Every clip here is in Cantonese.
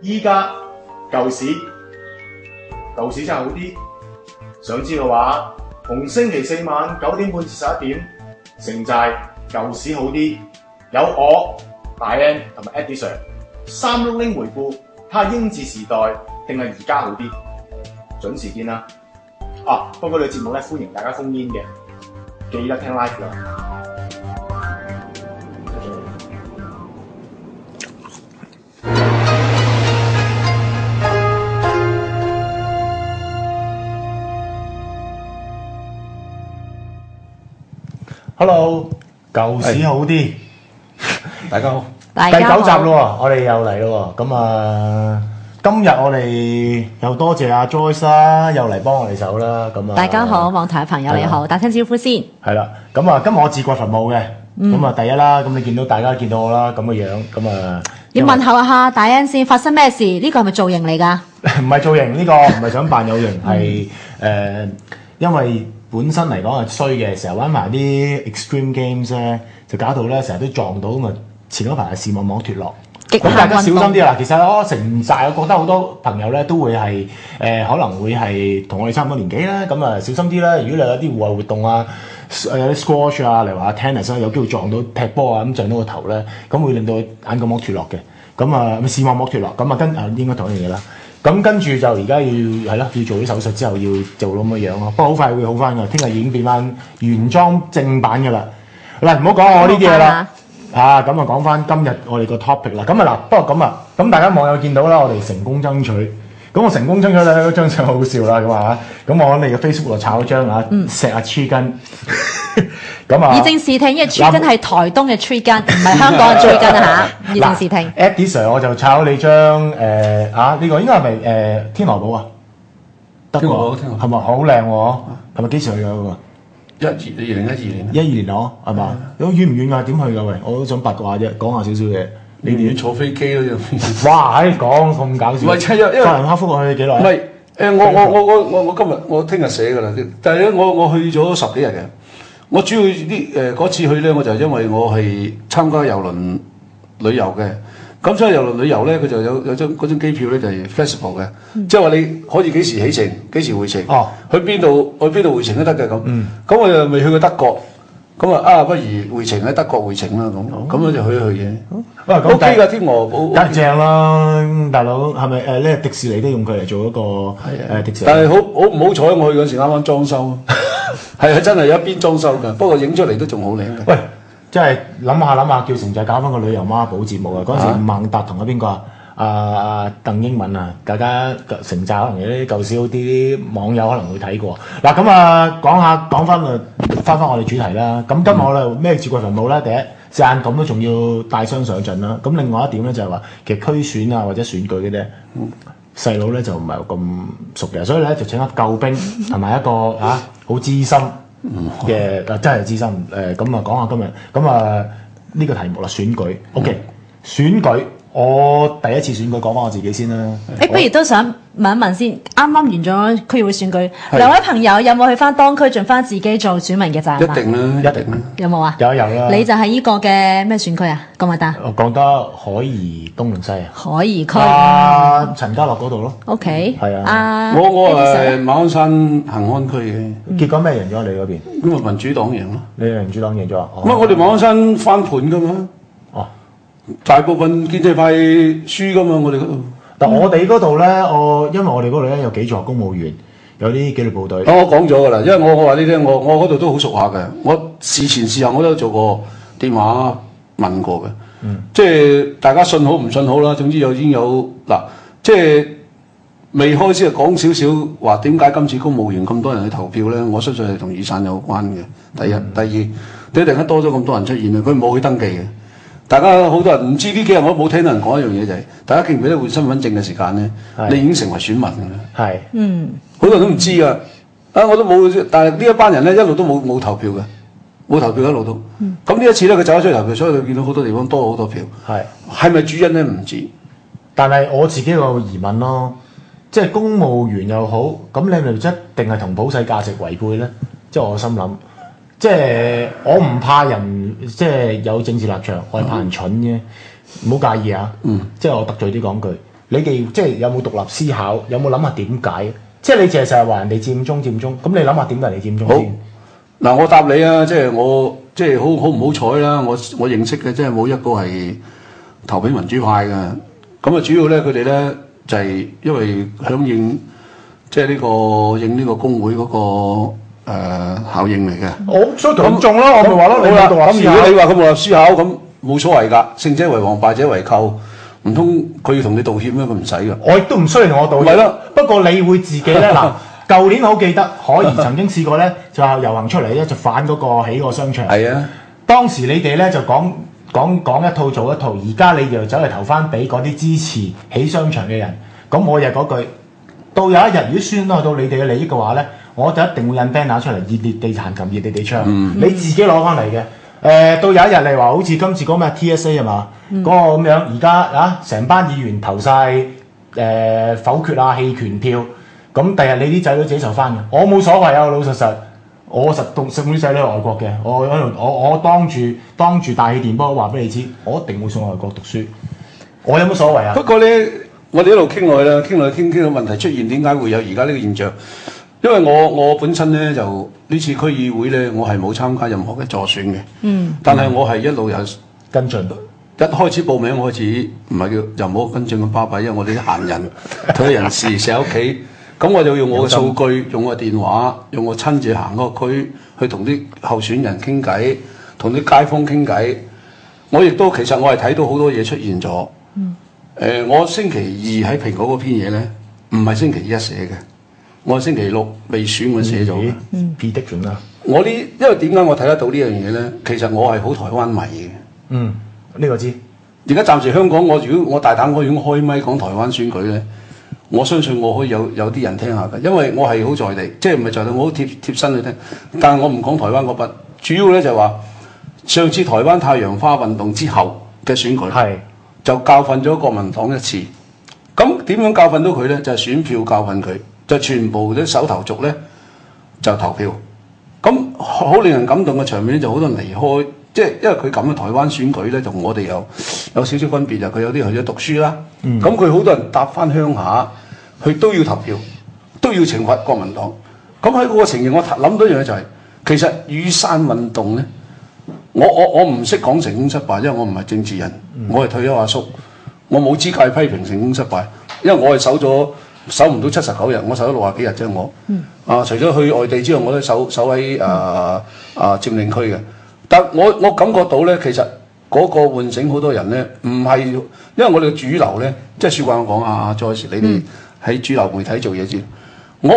依家舊市真係好啲。想知嘅話，逢星期四晚9點半至11點，城寨舊市好啲，有我大 N 同埋 Eddie Sir 360回顧，睇下英治時代定係而家好啲，準時見啦。不過呢個節目咧歡迎大家封煙嘅，記得聽 live 啦。Hello， 舊市好啲， 大家好， 第9集咯，我哋又嚟咯，咁今日我哋又多謝阿 Joyce 啦，又嚟幫我哋手啦，咁大家好，網台嘅朋友你好，打聲招呼先。 係啦，咁今日我自掘墳墓嘅，咁第一啦，咁你見到大家見到我啦，咁嘅樣，咁要問候下大 N 先，發生咩事？呢個係咪造型嚟㗎？ 唔係造型，呢個唔係想扮有型，係因為本身嚟講係衰嘅，成日玩埋啲 extreme games 咧，就搞到咧成日都撞到咁啊！前嗰排係視網膜脫落，咁大家小心啲啦。其實我城寨，我覺得好多朋友咧都會係可能會係同我哋差唔多年紀啦，咁小心啲啦。如果你有啲戶外活動啊，有啲 squash 啊，例如話 tennis 啊，有機會撞到踢波啊，咁撞到個頭咧，咁會令到眼角膜脫落嘅。咁視網膜脫落，咁應該同一樣嘢啦。咁跟住就而家要做啲手術之後要做咁嘅樣咯，不過好快會好翻㗎，聽日已經變翻原裝正版㗎啦。嗱，唔好講我呢啲嘢啦，咁講翻今日我哋個 topic 啦。不過咁大家網友見到啦，我哋成功爭取，咁我成功爭取咧嗰張相好笑啦，咁我喺你嘅 Facebook 度炒咗張石阿 Tree 根。 以正視聽，因為 Tree 根係台東嘅 Tree 根，唔係香港嘅 Tree 根啊嚇！以正視聽。 Eddie Sir 我就炒你張呢個應該係咪天鵝堡啊？ 天鵝堡係咪好靚喎？係咪幾時去㗎嗰個 2012年 ？12年咯，係嘛？咁遠唔遠㗎？點去㗎？喂，我都想八卦啫，講下少少嘢。 你哋坐飛機咯， 哇！講咁搞笑。 唔係，因為法蘭克福去幾耐？ 唔係我今日我聽日寫㗎啦，但係咧我去咗10幾日嘅。我主要嗰次去咧，我就因為我係參加郵輪旅遊嘅，咁所以郵輪旅遊咧，佢就有張機票咧就係 flexible 嘅，即係話你可以幾時起程，幾時回程，去邊度回程都得嘅咁。咁我又未去過德國，咁不如回程喺德國回程啦咁我就去嘅。OK 㗎，天鵝堡梗正啦，大佬係咪呢迪士尼都用佢嚟做一個迪士尼？ 但係好唔好彩，我去嗰時啱啱裝修。係真係有一邊裝修㗎，不過影出嚟都仲好靚嘅。 喂，真係諗下，叫城寨搞翻個旅遊孖寶節目啊！嗰陣時吳孟達同邊個鄧英文啊，大家城寨可能有啲舊少啲網友可能會睇過。嗱講翻我哋主題啦。咁今日我哋咩自掘墳墓咧？第一時間咁都仲要帶傷上陣啦。咁另外一點咧就係話，其實區選啊或者選舉嘅啫。細佬咧就唔係咁熟嘅，所以咧就請咗救兵同埋一個好資深嘅真係資深咁講下今日呢個題目啦，選舉。OK，選舉我第一次選舉講翻我自己先啦。 不如都想問一問先，啱啱完咗區議會選舉，兩位朋友有冇去翻當區盡翻自己做選民嘅責任？ 一定啦，一定啦。 有冇啊？ 有啦。 你就係呢個嘅咩選區啊？講咪得？ 我講得海怡東定西啊？ 海怡區。 陳家樂嗰度咯。 OK。 係啊。 我係馬鞍山恒安區嘅。 結果咩贏咗你嗰邊？ 咁啊民主黨贏咯。 你民主黨贏咗啊？ 我哋馬鞍山翻盤噶嘛。大部分建制派輸噶嘛，我哋嗰度。 但我哋嗰度咧，因為我哋嗰度咧有幾座公務員，有啲紀律部隊。 我講咗噶啦，因為我話你聽，我嗰度都好熟下嘅。我事前事後我都做過電話問過嘅。即係大家信好唔信好啦。總之已經有嗱，即係未開始講少少話點解今次公務員咁多人去投票咧？我相信係同雨傘有關嘅。第一，第二，點解突然間多咗咁多人出現啊？佢冇去登記嘅。大家好多人唔知呢幾日我冇聽到人講一樣嘢就係，大家記唔記得換身份證嘅時間咧？你已經成為選民㗎啦。 係。 好多人都唔知㗎。我都冇，但係呢一班人咧一路都冇投票嘅，冇投票一路都。咁呢一次咧佢走咗出去投票，所以佢見到好多地方多好多票。係咪主因咧？唔知。 但係我自己有個疑問咯，即係公務員又好，咁你咪一定係同普世價值違背咧？即係我心諗。即係我唔怕人，即係有政治立場，我係怕人蠢啫。唔好介意啊。即係我得罪啲講句， 你哋即係有冇獨立思考？有冇諗下點解？即係你淨係成日話人哋佔中，咁你諗下點解你佔中先？ 嗱，我答你啊，即係我即係好唔好彩啦！我認識嘅即係冇一個係投俾民主派嘅。咁啊，主要咧佢哋咧就係因為響應即係應呢個工會嗰個效應嚟嘅。 所以同眾咯，我咪話咯， 好啦。咁如果你話佢冇獨立思考，咁冇所謂㗎。勝者為王，敗者為寇。唔通佢要同你道歉咩？佢唔使㗎。 我亦都唔需要同我道歉。 係咯。 不過你會自己咧嗱。舊年我好記得，可怡曾經試過咧，就遊行出嚟咧，就反嗰個起個商場。 係啊，當時你哋咧就講一套做一套，而家你就走嚟投翻俾嗰啲支持起商場嘅人。咁我又嗰句，到有一日如果損害到你哋嘅利益嘅話咧，我就一定會印 banner 出嚟，熱烈地彈琴，熱烈地唱。你自己攞翻嚟嘅。到有一日你話好似今次嗰咩 TSA 係嘛，嗰個咁樣，而家啊成班議員投晒否決啊棄權票。咁第日你啲仔女自己受翻嘅，我冇所謂啊！老實，我實送啲仔女外國嘅，我當住大氣電波話俾你知，我一定會送外國讀書。我有乜所謂啊？ 不過咧，我哋一路傾落去啦，傾到問題出現，點解會有而家呢個現象？因為我本身咧就呢次區議會咧，我係冇參加任何嘅助選嘅。但係我係一路有跟進。 一開始報名開始唔係叫又冇跟進咁巴閉，因為我哋啲閒人退休人士成日喺屋企。咁我就用我嘅數據，用我電話，用我親自行嗰個區去同啲候選人傾偈，同啲街坊傾偈。我亦都其實我係睇到好多嘢出現咗。我星期二喺蘋果嗰篇嘢咧，唔係星期一寫嘅，我係星期六未選我寫咗嘅。 prediction 啦。 因為點解我睇得到呢樣嘢咧？其實我係好台灣迷嘅。 呢個知。而家暫時香港，如果我大膽如果開咪講台灣選舉咧。我相信我可以有啲人聽下嘅，因為我係好在地，即係唔係在地，我好貼身去聽。但係我唔講台灣嗰筆，主要咧就話上次台灣太陽花運動之後嘅選舉，就教訓咗國民黨一次。咁點樣教訓到佢咧？就係選票教訓佢，就全部啲手頭族咧就投票。咁好令人感動嘅場面咧，就好多人離開，即係因為佢咁嘅台灣選舉咧，同我哋有少少分別，就佢有啲去咗讀書啦。咁佢好多人搭翻鄉下。佢都要投票，都要懲罰國民黨。咁喺嗰個情形，我諗到一樣嘢就係、其實雨傘運動咧，我唔識講成功失敗，因為我唔係政治人，我係退休阿叔，我冇資格批評成功失敗，因為我係守唔到79日，我守咗60幾日啫。除咗去外地之外，我都守喺佔領區嘅。但我感覺到咧，其實嗰個喚醒好多人咧，唔係因為我哋嘅主流咧，即係説話我講啊，Joyce你哋。喺主流媒體做嘢先，我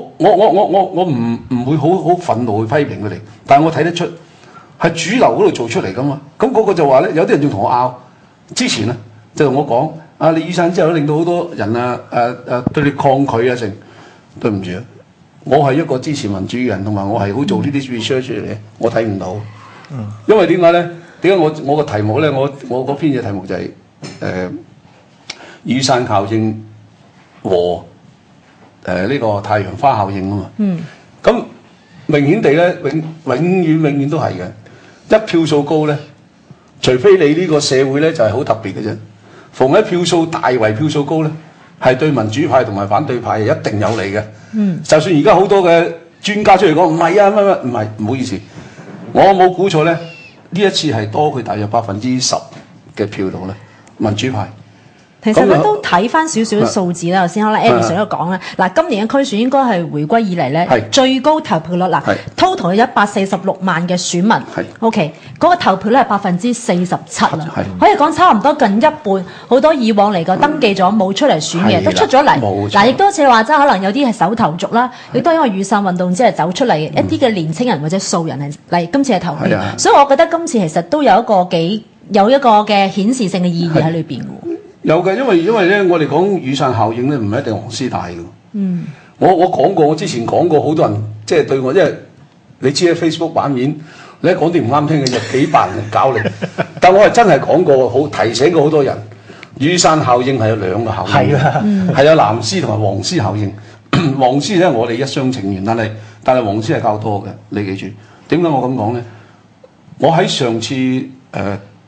唔會好憤怒去批評佢哋，但係我睇得出係主流嗰度做出嚟噶嘛。咁嗰個就話咧，有啲人仲同我拗，之前咧就同我講，你雨傘之後咧令到好多人對你抗拒啊成。對唔住啊，我係一個支持民主嘅人，同埋我係好做呢啲 research 嚟嘅，我睇唔到。因為點解咧？點解我個題目咧？我嗰篇嘅題目就係雨傘效應。和呢個太陽花效應啊嘛，咁明顯地咧，永遠都係嘅。一票數高咧，除非你呢個社會咧就係好特別嘅啫。逢喺票數大為票數高咧，係對民主派同埋反對派係一定有利嘅。就算而家好多嘅專家出嚟講唔係啊，乜唔係，唔好意思，我冇估錯咧。呢一次係多佢大約10%嘅票度咧，民主派。 其實咧都睇翻少少數字啦，頭先可能 Amy 上都講啦。嗱，今年嘅區選應該係回歸以嚟咧最高投票率嗱 ，total 有146萬嘅選民。OK， 嗰個投票率係47%啦，可以講差唔多近一半。好多以往嚟個登記咗冇出嚟選嘅都出咗嚟。嗱，亦都好似你話齋，可能有啲係手頭族啦，亦都因為雨傘運動之後走出嚟一啲嘅年青人或者素人係嚟今次係投票，所以我覺得今次其實都有一個嘅顯示性嘅意義喺裏邊嘅。 有嘅，因為咧，我哋講雨傘效應咧，唔係一定黃絲帶嘅。我講過，我之前講過，好多人即係對我，因為你知喺 Facebook 版面，你一講啲唔啱聽嘅，就幾百人搞你。但我係真係講過，好提醒過好多人，雨傘效應係有兩個效應，係有藍絲同埋黃絲效應。黃絲咧，我哋一廂情願，但係黃絲係較多嘅，你記住。點解我咁講咧？我喺上次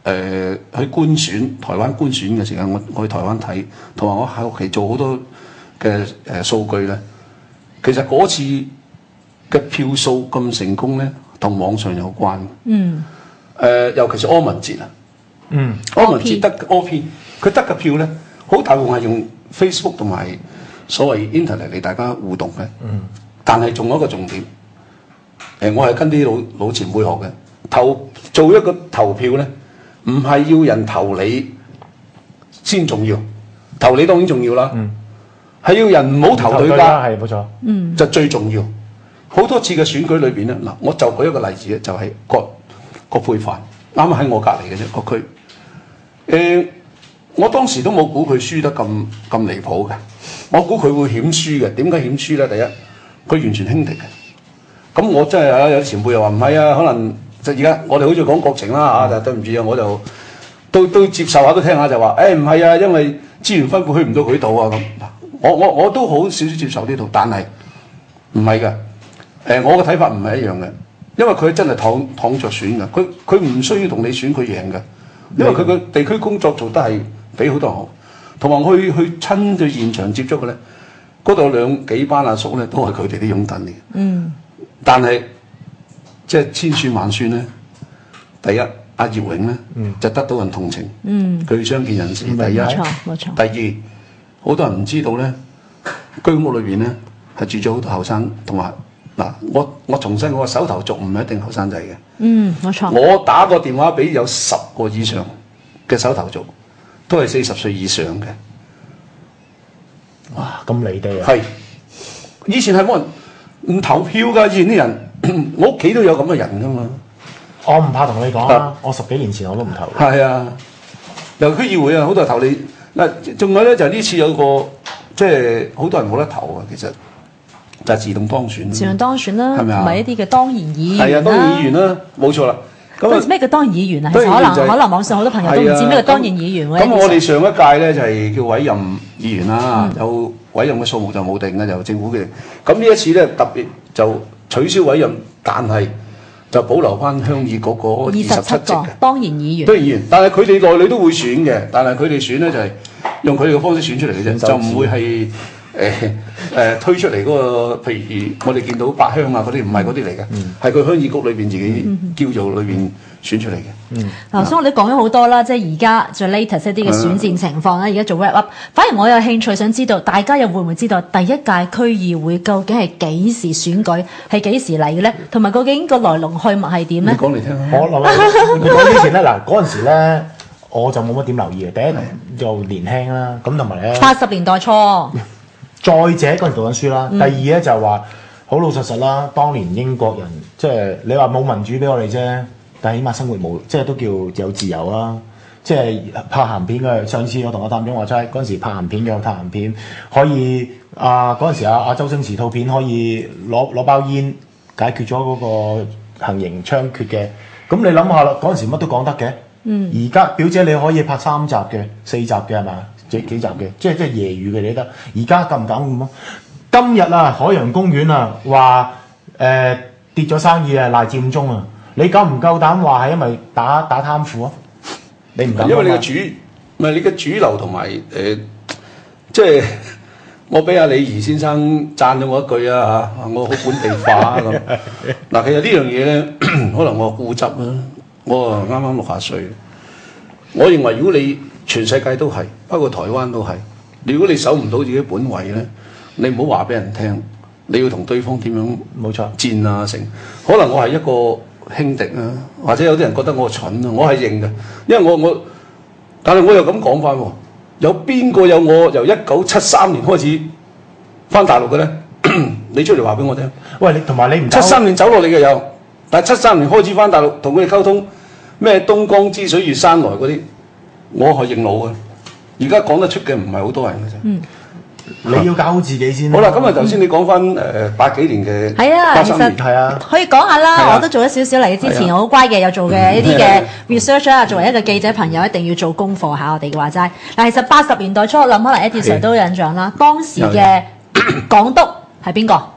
去官選台灣官選嘅時間，我去台灣睇，同埋我喺屋企做好多嘅數據咧。其實嗰次嘅票數咁成功咧，同網上有關。尤其是柯文哲啊，柯文哲得柯P，佢得嘅票咧，好大部分係用 Facebook 同埋所謂 Internet 嚟大家互動嘅。但係仲有一個重點，我係跟啲老前輩學嘅，做一個投票咧。唔係要人投你先重要，投你當然重要啦。係要人唔好投對家， 係冇錯。 就最重要。好多次嘅選舉裏邊咧，嗱，我就舉一個例子咧，就係葛珮帆，啱啱喺我隔離嘅啫個區。我當時都冇估佢輸得咁離譜嘅，我估佢會險輸嘅。點解險輸咧？第一，佢完全輕敵嘅。咁我真係有前輩又話唔係啊，可能。就而家我哋好似講國情啦嚇，就對唔住啊，我就都接受下都聽下就話，唔係啊，因為資源分配去唔到佢度啊咁。我都好少接受呢度，但係唔係嘅。我嘅睇法唔係一樣嘅，因為佢真係躺着選嘅，佢唔需要同你選佢贏嘅，因為佢嘅地區工作做得係比好多人好，同埋去親對現場接觸嘅咧，嗰度有幾班阿叔咧都係佢哋啲擁躉嚟嘅。但係。即係千算萬算咧，第一阿葉永咧就得到人同情，佢傷健人士。第一，冇錯。第二，好多人唔知道咧，居屋裏邊咧係住咗好多後生，同埋嗱，我重申，我手頭族唔係一定後生仔嘅。 冇錯。 我打個電話俾有10個以上嘅手頭族，都係40歲以上嘅。 哇，咁離地啊！ 係，以前係冇人唔投票㗎，以前啲人。我屋企都有咁嘅人噶嘛， 我唔怕同你講啦，我10幾年前我都唔投。 係啊，由區議會啊，好多人投你嗱，仲有咧就係呢次有個即係好多人冇得投啊，其實就係自動當選。 自動當選啦， 係咪啊？ 唔係一啲嘅當然議員啦。 係啊，當然議員啦，冇錯啦。 咁咩叫當然議員啊？其實可能網上好多朋友都唔知咩叫當然議員。 咁我哋上一屆咧就係叫委任議員啦，有委任嘅數目就冇定嘅，就政府嘅。咁呢一次咧特別就。取消委任，但係就保留翻鄉議局嗰27席嘅當然議員。 當然議員，但係佢哋內裏都會選嘅，但係佢哋選咧就係用佢哋嘅方式選出嚟嘅啫，就唔會係推出嚟嗰個，譬如我哋見到八鄉啊嗰啲，唔係嗰啲嚟嘅，係佢鄉議局裏邊自己叫做裏邊選出嚟嘅。 頭先我哋講咗好多啦，即係而家最 latest 一啲嘅選戰情況啦，而家做 wrap up。反而我有興趣想知道，大家又會唔會知道第一屆區議會究竟係幾時選舉，係幾時嚟嘅咧？同埋究竟個來龍去脈係點咧？ 你講嚟聽下。 我講之前咧，嗱嗰陣時咧，我就冇乜點留意嘅。第一就年輕啦，咁同埋咧 80年代初。 再者嗰陣讀緊書啦，第二咧就話好老實啦，當年英國人即係你話冇民主俾我哋啫，但係起碼生活冇即係都叫有自由啦。即係拍鹹片嘅，上次我同阿譚總話齋嗰陣時拍鹹片嘅，拍鹹片可以嗰陣時阿周星馳套片可以攞包煙解決咗嗰個行刑槍決嘅。咁你諗下啦，嗰陣時乜都講得嘅。而家表姐你可以拍3集嘅、4集嘅係嘛？幾集嘅，即係揶揄嘅你得。而家敢唔敢咁啊？今日啊，海洋公園啊，話跌咗生意啊，賴佔中啊，你夠唔夠膽話係因為打貪腐啊？你唔敢， 因為你嘅唔係你嘅主流同埋即係我俾阿李儀先生讚咗我一句啊嚇，我好本地化啊咁。嗱，其實呢樣嘢咧，可能我固執啦，我啊啱啱60歲，我認為如果你全世界都係，包括台灣都係。如果你守唔到自己本位咧，你唔好話俾人聽，你要同對方點樣冇錯戰啊成。可能我係一個輕敵啊，或者有啲人覺得我蠢啊，我係認嘅，因為我，但係我又咁講翻喎，有邊個有我由1973年開始翻大陸嘅咧？你出嚟話俾我聽。 喂，你同埋你唔 73年走落嚟嘅有，但係73年開始翻大陸同佢哋溝通，咩東江之水越山來嗰啲。我係認老嘅，而家講得出嘅唔係好多人嘅啫。 你要搞好自己先。 好啦，咁啊頭先你講翻80幾年嘅係啊，其實係啊， 可以講下啦。我都做咗少少嚟，之前我好乖嘅，有做嘅一啲嘅 research 啊。作為一個記者朋友，一定要做功課下我哋嘅話齋。嗱，其實80年代初，我諗可能 Eddie Sir 都有印象啦。當時嘅港督係邊個？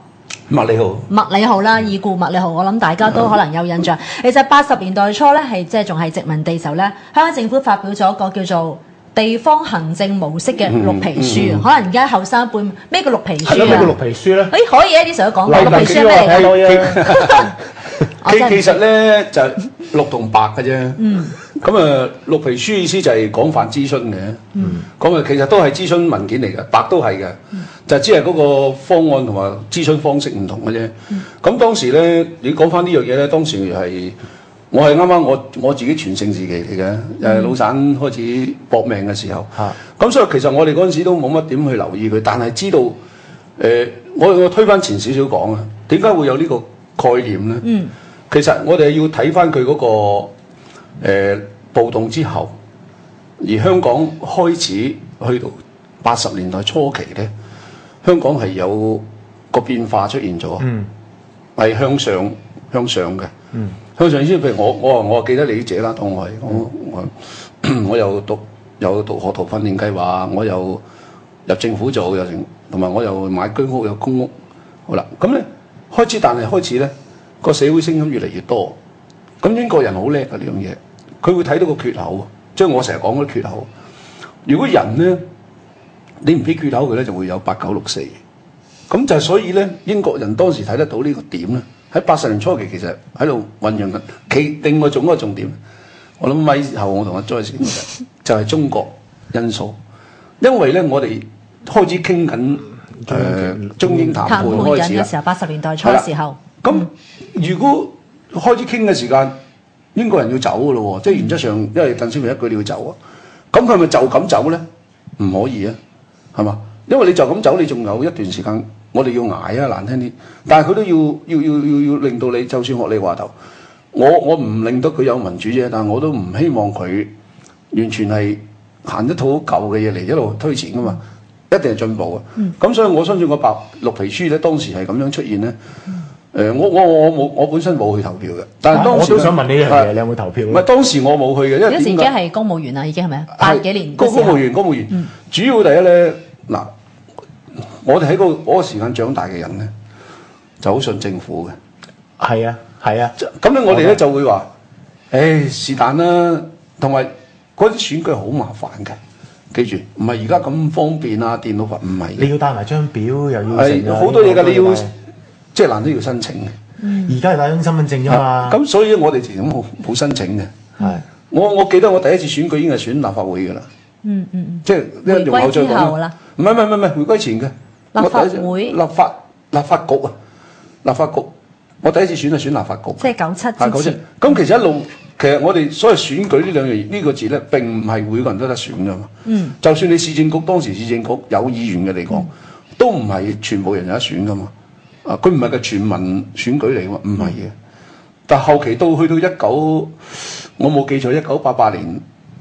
麥理浩。 麥理浩啦，已故麥理浩，我諗大家都可能有印象。其實80年代初咧，係即係仲係殖民地時候咧，香港政府發表咗一個叫做地方行政模式嘅綠皮書。可能而家後生輩咩叫綠皮書啊？ 咩叫綠皮書咧？ 可以啊，啲成日都講綠皮書係咩嚟㗎？ 其實咧就綠同白嘅啫。咁啊，綠皮書意思就係廣泛諮詢嘅。咁啊，其實都係諮詢文件嚟嘅，白都係嘅。就只係嗰個方案同埋諮詢方式唔同嘅啫。咁當時咧，你講翻呢樣嘢咧，當時係我係啱啱我自己全盛時期嚟嘅，老散開始搏命嘅時候。咁所以其實我哋嗰陣時都冇乜點去留意佢，但係知道我推翻前少少講啊，點解會有呢個概念咧？其實我哋要睇翻佢嗰個暴動之後，而香港開始去到80年代初期咧，香港係有個變化出現咗，係向上嘅。向上先，譬如我記得你啲姐啦，當我係我又讀學徒訓練計劃，我又入政府做又成，同埋我又買居屋有公屋。好啦，咁咧但係開始咧。個社會聲音越嚟越多，咁英國人好叻啊呢樣嘢，佢會睇到個缺口，即係我成日講嗰啲缺口。如果人咧，你唔俾缺口佢咧，就會有8964。咁就所以咧，英國人當時睇得到呢個點咧，喺80年初期其實喺度醖釀緊。另外仲一個重點，我諗咪後我同阿 Joyce 就係中國因素，因為咧我哋開始傾緊中英談判開始嘅時候，80年代初嘅時候。 咁如果開始傾嘅時間，英國人要走嘅咯喎，即係原則上，因為鄧小平一句你要走啊，咁佢咪就咁走咧？唔可以啊，係嘛？因為你就咁走，你仲有一段時間，我哋要捱啊，難聽啲。但係佢都要令到你，就算學你話頭，我唔令到佢有民主啫，但係我都唔希望佢完全係行一套舊嘅嘢嚟一路推前噶嘛，一定係進步啊。咁所以我相信個綠皮書咧，當時係咁樣出現咧。我本身冇去投票嘅，但係當時我都想問呢樣嘢，你有冇投票？ 唔係當時我冇去嘅，因為嗰時已經係公務員啦，已經係咪啊？80幾年公務員，主要第一咧嗱，我哋喺嗰個時間長大嘅人咧，就好信政府嘅。 係啊。 咁咧我哋咧就會話，是但啦，同埋嗰啲選舉好麻煩嘅，記住，唔係而家咁方便啊，電腦化唔係。 你要帶埋張表，又要好多嘢㗎，你要。即係難都要申請嘅， 而家係帶張身份證啫嘛。 咁所以我哋前咁冇申請嘅。我記得我第一次選舉已經係選立法會㗎啦。即係回歸之後啦。 唔係，回歸前嘅。 立法會。 立法局啊，立法局。我第一次選係選立法局。 即係97之前。 咁其實我哋所謂選舉呢個字咧，並唔係每個人都得選㗎嘛。就算你當時市政局有議員嘅嚟講，都唔係全部人有得選㗎嘛。佢唔係個全民選舉嚟㗎嘛，唔係嘅。但後期去到我冇記錯，1988年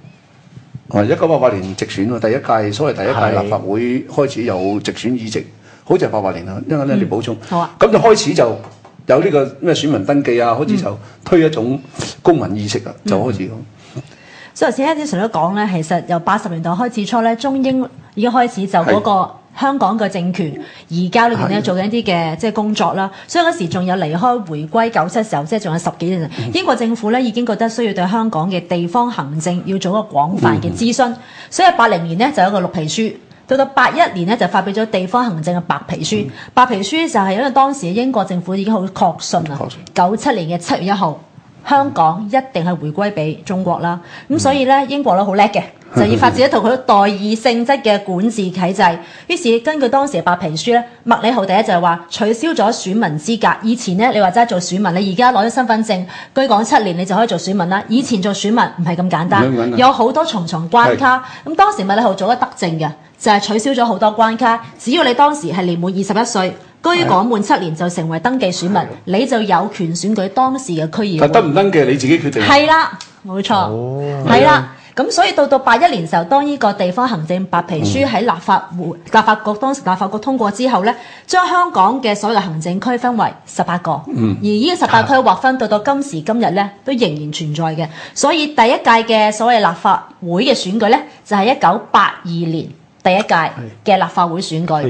，1988年直選喎，第一屆立法會開始有直選議席，好似係88年啦。因為咧你補充， 好啊。 咁就開始就有呢個咩選民登記啊，開始就推一種公民意識啊，就開始咁。 所以頭先一啲成都講咧，其實由80年代開始初咧，中英已經開始就嗰個香港嘅政權移交裏邊咧做緊一啲嘅即係工作啦。所以嗰時仲有離開回歸97時候，即係仲有10幾年。英國政府咧已經覺得需要對香港嘅地方行政要做一個廣泛嘅諮詢，所以80年咧就有一個綠皮書，到81年咧就發表咗地方行政嘅白皮書。白皮書就係因為當時英國政府已經好確信啊，97年嘅7月1號。香港一定係回歸俾中國啦，咁所以咧英國咧好叻嘅，就要發展一套佢代議性質嘅管治體制。於是根據當時嘅白皮書咧，麥理浩第一就係話取消咗選民資格。以前咧你話齋做選民，你而家攞咗身份證居港7年，你就可以做選民啦。以前做選民唔係咁簡單，有好多重重關卡。咁當時麥理浩做咗德政嘅，就係取消咗好多關卡。只要你當時係年滿21歲。居港滿7年就成為登記選民，你就有權選舉當時嘅區議會。 登唔登記你自己決定。 係啦，冇錯，係啦。咁所以到81年時候，當呢個地方行政白皮書喺立法局當時立法局通過之後咧，將香港嘅所有行政區分為18個，而呢個18區劃分到今時今日咧，都仍然存在嘅。所以第一屆嘅所謂立法會嘅選舉咧，就係1982年第一屆嘅立法會選舉。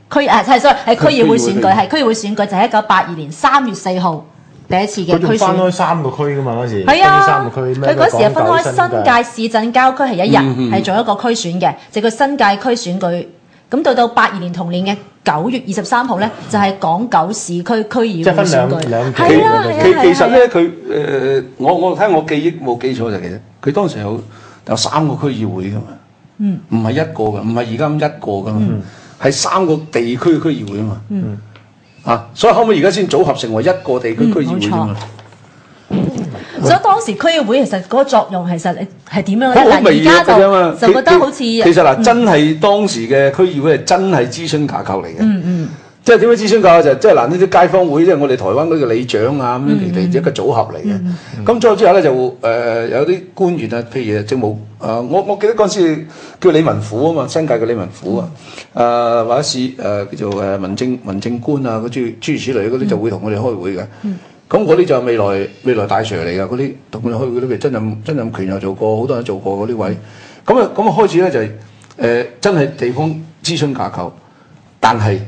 係區議會選舉，係區議會選舉就係1982年3月4號第一次嘅區選。 佢仲分開3個區㗎嘛嗰時。 係啊， 3個區咩？ 佢嗰時係分開新界市鎮郊區係一日，係做一個區選嘅，就叫新界區選舉。咁到82年同年嘅9月23號咧，就係港九市區區議會選舉。係啊， 其實咧佢我睇我記憶冇記錯就其實佢當時有3個區議會㗎嘛，唔係一個㗎，唔係而家咁一個㗎嘛，係3個地區區議會啊嘛，所以後尾而家先組合成為一個地區區議會㗎嘛。 所以當時區議會其實嗰個作用其實係點樣咧？ 好微弱嘅啫嘛， 就覺得好似其實嗱，真係當時嘅區議會係真係諮詢架構嚟嘅。即係點樣諮詢架構就即係嗱呢啲街坊會，即係我哋台灣嗰個里長啊咁樣嚟一個組合嚟嘅。咁再之後咧就有啲官員啊，譬如政務我記得嗰陣時叫理民府啊嘛，新界嘅理民府啊，或者市叫做民政官啊嗰諸如此類嗰啲就會同我哋開會嘅。咁嗰啲就未來大 Sir 嚟㗎，嗰啲同佢哋開會嗰啲，譬如曾蔭權又做過，好多人做過嗰啲位。咁啊開始咧就係真係地方諮詢架構，但係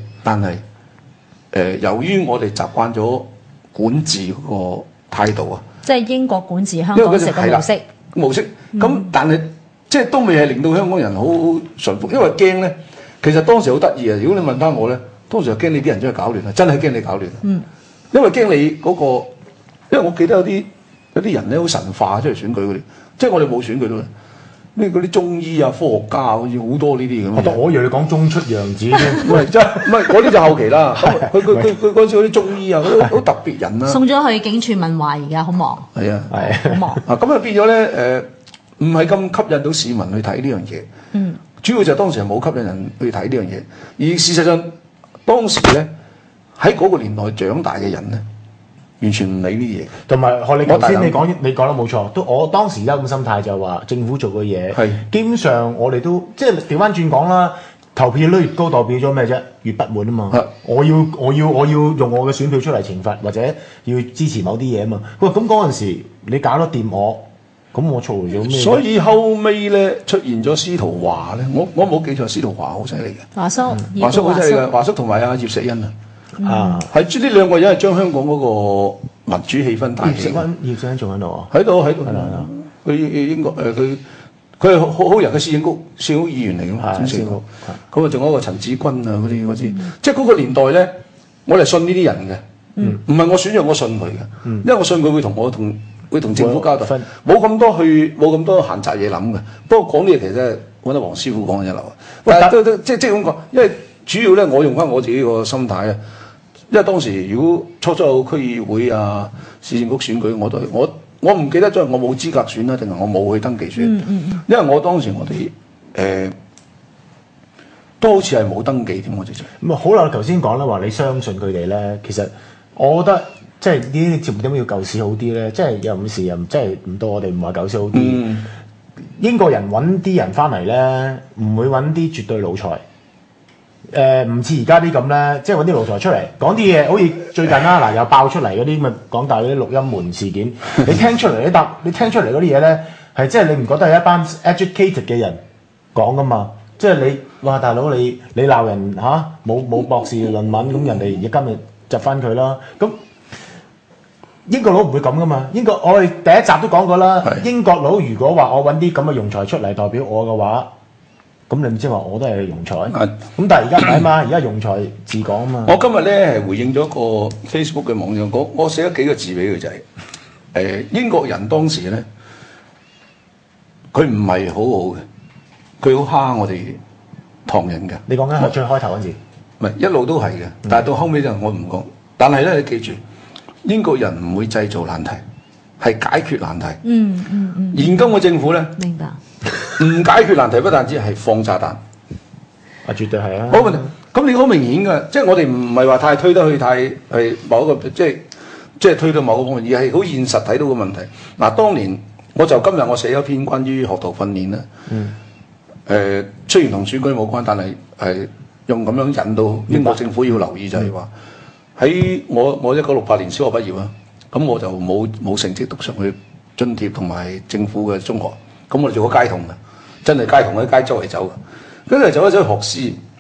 由於我哋習慣咗管治嗰個態度啊， 即係英國管治香港式嘅模式。咁但係即係都未係令到香港人好順服，因為驚咧。其實當時好得意啊！如果你問翻我咧，當時就驚你啲人真係搞亂啊，真係驚你搞亂。因為驚你嗰個，因為我記得有啲人咧好神化，即係選舉嗰啲，即係我哋冇選舉到咧。咩嗰啲中醫啊、科學家好似好多呢啲咁。 我以為你講中出樣子唔係嗰啲就後期啦。佢嗰陣時嗰啲中醫啊，嗰啲好特別人啊。 送咗去警署問話，而家好忙。 係啊， 好忙。 咁啊變咗咧唔係咁吸引到市民去睇呢樣嘢。主要就係當時係冇吸引人去睇呢樣嘢，而事實上當時咧。喺嗰個年代長大嘅人咧，完全唔理呢啲嘢。同埋學你頭先你講得冇錯，都我當時有咁心態就係話政府做嘅嘢，基本上我哋都即係調翻轉講啦，投票率越高代表咗咩啫？越不滿啊嘛！我要用我嘅選票出嚟懲罰，或者要支持某啲嘢啊嘛。喂，咁嗰陣時你搞得掂我，咁我嘈咗咩？所以後尾咧出現咗司徒華咧，我冇記錯，司徒華好犀利嘅。華叔好犀利嘅，華叔同埋阿葉錫恩啊。係呢兩個人係將香港嗰個民主氣氛帶起。葉錫恩仲喺度啊？喺度。佢英國佢係好人嘅市政局議員嚟嘅嘛。咁啊，仲有一個陳子君啊嗰啲，即係嗰個年代咧，我哋信呢啲人嘅，唔係我選咗我信佢嘅，因為我信佢會同政府交代，冇咁多閒雜嘢諗嘅。不過講啲嘢其實我覺得黃師傅講嘅一流，但係都即係咁講，因為主要咧我用翻我自己個心態啊。因為當時如果初有區議會啊、市政局選舉，我唔記得咗，我冇資格選啦，定係我冇去登記選？因為我當時我哋都好似係冇登記添，我直情。咁啊好啦，頭先講啦，話你相信佢哋咧，其實我覺得即係呢啲節目點解要舊市好啲咧？即係有時又即係唔到我哋唔話舊市好啲。英國人揾啲人翻嚟咧，唔會揾啲絕對奴才。唔似而家啲咁咧，即係揾啲奴才出嚟講啲嘢，好似最近啦，嗱又爆出嚟嗰啲咁嘅港大嗰啲錄音門事件，你聽出嚟嗰啲嘢咧，係即係你唔覺得係一班 educated 嘅人講噶嘛？即係你話大佬你鬧人嚇冇博士論文，咁人哋而家今日窒翻佢啦。咁英國佬唔會咁噶嘛？我哋第一集都講過啦，英國佬如果話我揾啲咁嘅庸才出嚟代表我嘅話。咁你唔知話我都係庸才，咁但係而家唔係啊嘛，而家庸才自講啊嘛。我今日咧係回應咗個 Facebook 嘅網友，我寫咗幾個字俾佢就係英國人當時咧，佢唔係好好嘅，佢好蝦我哋唐人嘅。你講緊最開頭嗰陣時，唔係一路都係嘅，但係到後尾就我唔講。但係咧，你記住，英國人唔會製造難題，係解決難題。現今嘅政府咧，明白。唔解決難題，不但止係放炸彈，絕對係啊！冇問題。咁你好明顯㗎，即係我哋唔係話太推得去太係某一個，即係推到某個方面，而係好現實睇到個問題。嗱，當年今日我寫咗篇關於學徒訓練啦。雖然同選舉冇關，但係用咁樣引導英國政府要留意，就係話喺我1968年小學畢業啦，咁我就冇成績讀上去津貼同埋政府嘅中學。咁我哋做個街童嘅，真係街童喺街周圍走嘅，跟住走去學師。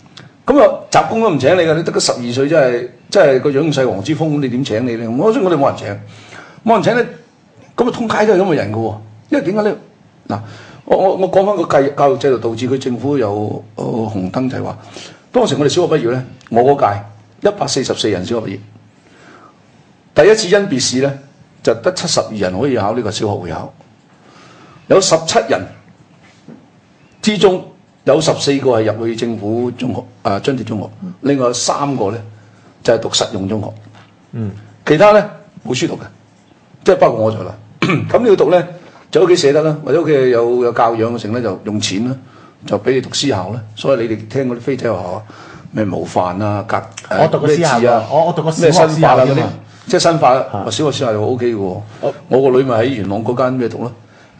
咁啊，雜工都唔請你㗎，你得個12歲，真係個樣細黃之鋒，你點請你咧？我哋冇人請咧，咁啊通街都係咁嘅人㗎喎。因為點解咧？嗱，我講翻個教育制度導致佢政府有紅燈，就係話當時我哋小學畢業咧，我嗰屆144人小學畢業，第一次甄別試咧就得72人可以考呢個小學會考，有17人之中有14個係入去政府中學津貼中學，另外3個咧就係讀實用中學，其他咧冇書讀嘅，即係包括我在內。咁你要讀咧？就屋企捨得啦，或者屋企有教養嘅成咧，就用錢啦，就俾你讀私校啦。所以你哋聽嗰啲飛仔學校咩模範啊、 我讀過私校啊，我讀過咩新法啦嗰啲，即係新法小學私校又 O K 嘅喎。我個女咪喺元朗嗰間咩讀咯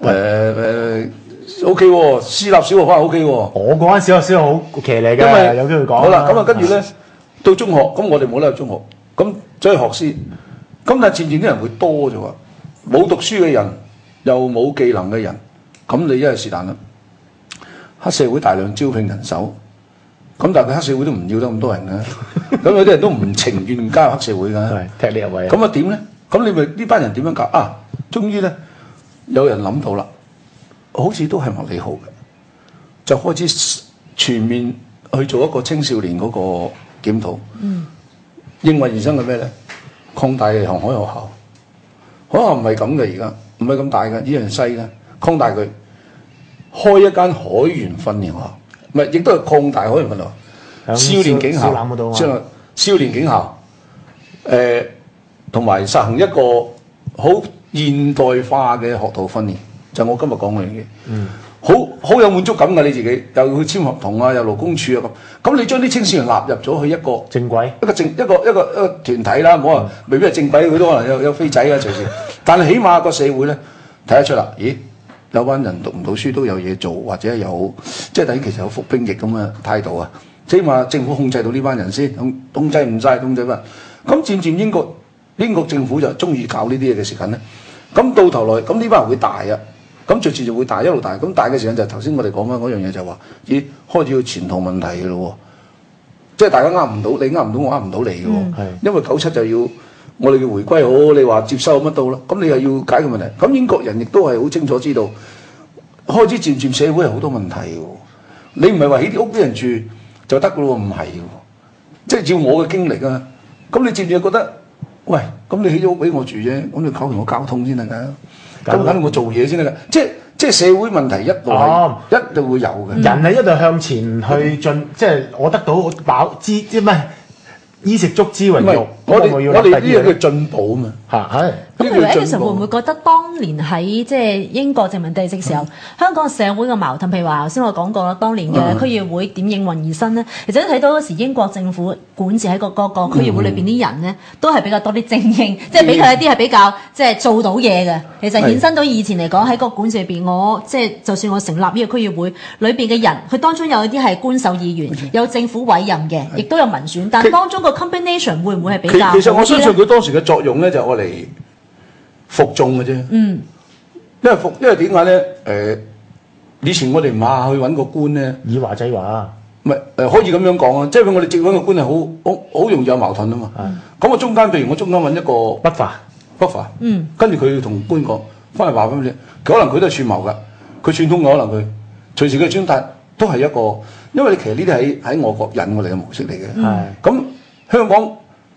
，O K 喎，私立小學翻 O K 喎。 我嗰間小學好騎呢嘅，有機會講。 好啦，咁啊跟住咧到中學，咁我哋冇得入中學，咁所以學師，咁但係漸漸啲人會多咗啊，冇讀書嘅人。又冇技能嘅人，咁你一係是但啦。黑社會大量招聘人手，咁但係黑社會都唔要得咁多人嘅，咁有啲人都唔情願加入黑社會㗎， 踢你入位。 咁啊點咧？咁你咪呢班人點樣搞啊？終於咧有人諗到啦，好似都係麥理浩嘅，就開始全面去做一個青少年嗰個檢討。應運而生嘅咩咧？擴大航海學校，可能唔係咁嘅而家。唔係咁大嘅，依樣細嘅，擴大佢，開一間海員訓練學校，唔係，亦都係擴大海員訓練學校，少年警校，少年警校，同埋實行一個好現代化嘅學徒訓練，就係我今日講嘅嘢，好有滿足感㗎你自己，又去簽合同啊，又勞工處啊咁你將啲青少年納入咗去一個正軌， 一個團體啦，唔好話未必係正軌，佢都可能有飛仔啊隨時。但係起碼個社會咧睇得出啦，咦有班人讀唔到書都有嘢做，或者有即係等於其實有服兵役咁嘅態度啊。起碼政府控制到呢班人先，控制唔晒，控制翻。咁漸漸英國政府就中意搞呢啲嘢嘅時間咧，咁到頭來咁呢班人會大啊。咁隨時就會大一路大，咁大嘅時間就係頭先我哋講翻嗰樣嘢就係話，咦開始要前途問題嘅咯喎，即係大家呃唔到，你呃唔到我呃唔到你嘅喎，因為97就要我哋嘅回歸好，你話接收乜到啦，咁你又要解決問題，咁英國人亦都係好清楚知道，開始漸漸社會係好多問題嘅喎，你唔係話起啲屋俾人住就得嘅咯喎，唔係嘅喎，即係照我嘅經歷啊，咁你漸漸覺得，喂，咁你起咗屋俾我住啫，咁你考慮我交通先得㗎。咁肯定我做嘢先得㗎，即係社會問題一定會有嘅。 人係一路向前去進，即係我得到飽知即係咩？衣食足之榮辱， 我哋呢樣叫進步啊嘛嚇， 咁你話 Edison 會唔會覺得當年喺即係英國殖民地嘅時候，香港社會嘅矛盾，譬如話頭先我講過啦，當年嘅區議會點應運而生咧？其實都睇到嗰時英國政府管治喺個區議會裏邊啲人咧，都係比較多啲精英，即係俾佢一啲係比較即係做到嘢嘅。其實衍生到以前嚟講喺個管治裏邊，我即係就算我成立呢個區議會裏邊嘅人，佢當中有一啲係官守議員，有政府委任嘅，亦都有民選，但係當中個 combination 會唔會係比較？ 其實我相信佢當時嘅作用咧，就係愛嚟服眾嘅啫。因為點解咧？以前我哋唔下去揾個官咧， 以華制華， 唔係可以咁樣講啊！即係佢我哋直揾個官係好容易有矛盾啊嘛。咁我中間譬如我中間揾一個北伐， 跟住佢同官講，翻嚟話俾你知，可能佢都係串謀㗎，佢串通咗，可能佢隨時佢串，但都係一個，因為你其實呢啲喺外國引過嚟嘅模式嚟嘅。咁香港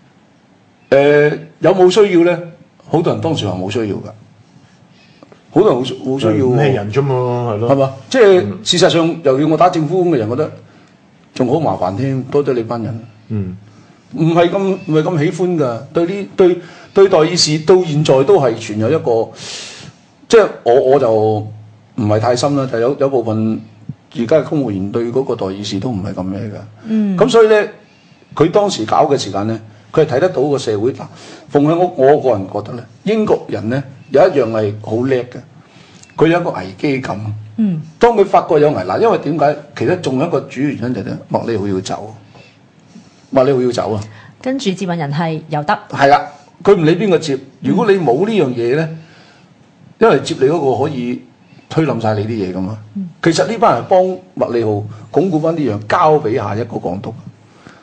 有冇需要咧？好多人當時話冇需要㗎，好多人冇需要咩人啫嘛，係咯， 係嘛？即係事實上，又要我打政府咁嘅人，覺得仲好麻煩添，多咗你班人。唔係咁喜歡㗎，對代議士到現在都係存有一個，即係我就唔係太深啦，但係有部分而家嘅公務員對嗰個代議士都唔係咁咩㗎。咁所以咧，佢當時搞嘅時間咧，佢係睇得到個社會。奉向我個人覺得咧，英國人咧有一樣係好叻嘅，佢有一個危機感。當佢發覺有危嗱，因為點解？其實仲有一個主要原因就係咧，麥理浩要走。麥理浩要走啊！ 跟住接運人係由得係啦，佢唔理邊個接。如果你冇呢樣嘢咧，因為接你嗰個可以推冧晒你啲嘢噶嘛。其實呢班人幫麥理浩鞏固翻呢樣，交俾下一個港督。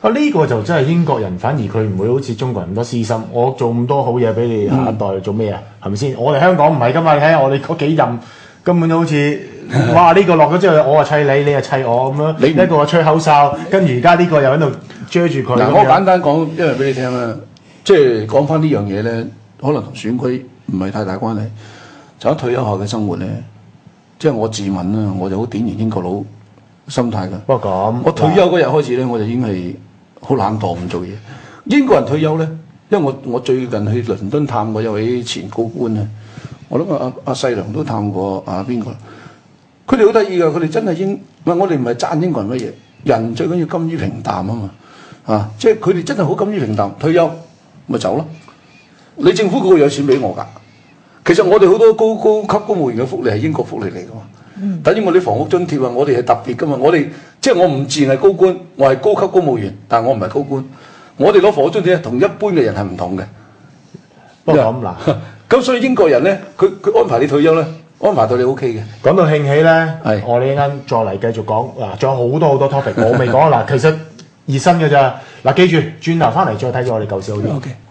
呢個就真係英國人，反而佢唔會好似中國人咁多私心。我做咁多好嘢俾你下一代做咩啊？係咪先？我哋香港唔係㗎嘛，你睇下我哋嗰幾任根本都好似哇呢個落咗之後，我話砌你，你又砌我咁樣。你一個話吹口哨，跟住而家呢個又喺度遮住佢。 嗱，我簡單講，因為俾你聽啦，即係講翻呢樣嘢咧，可能同選舉唔係太大關係。就喺退休後嘅生活咧，即係我自問啦，我就好典型英國佬心態㗎。 不過咁， 我退休嗰日開始咧，我就已經係好懶惰唔做嘢。英國人退休咧，因為我最近去倫敦探過一位前高官啊，我諗阿細良都探過邊個？佢哋好得意㗎，佢哋真係我哋唔係讚英國人乜嘢，人最緊要甘於平淡啊！即係佢哋真係好甘於平淡，退休咪走咯。你政府嗰個有錢俾我㗎。其實我哋好多高級公務員嘅福利係英國福利嚟㗎嘛，等於我啲房屋津貼啊，我哋係特別㗎嘛。我哋即係我唔自然係高官，我係高級公務員，但係我唔係高官。我哋攞房屋津貼同一般嘅人係唔同嘅。 不過咁嗱， 咁所以英國人咧，佢安排你退休咧，安排到你 OK 嘅。 講到興起咧，我哋一陣間再嚟繼續講嗱，仲有好多 topic 我未講嗱，其實熱身㗎咋嗱，記住轉頭翻嚟再睇咗我哋舊時好啲。 OK。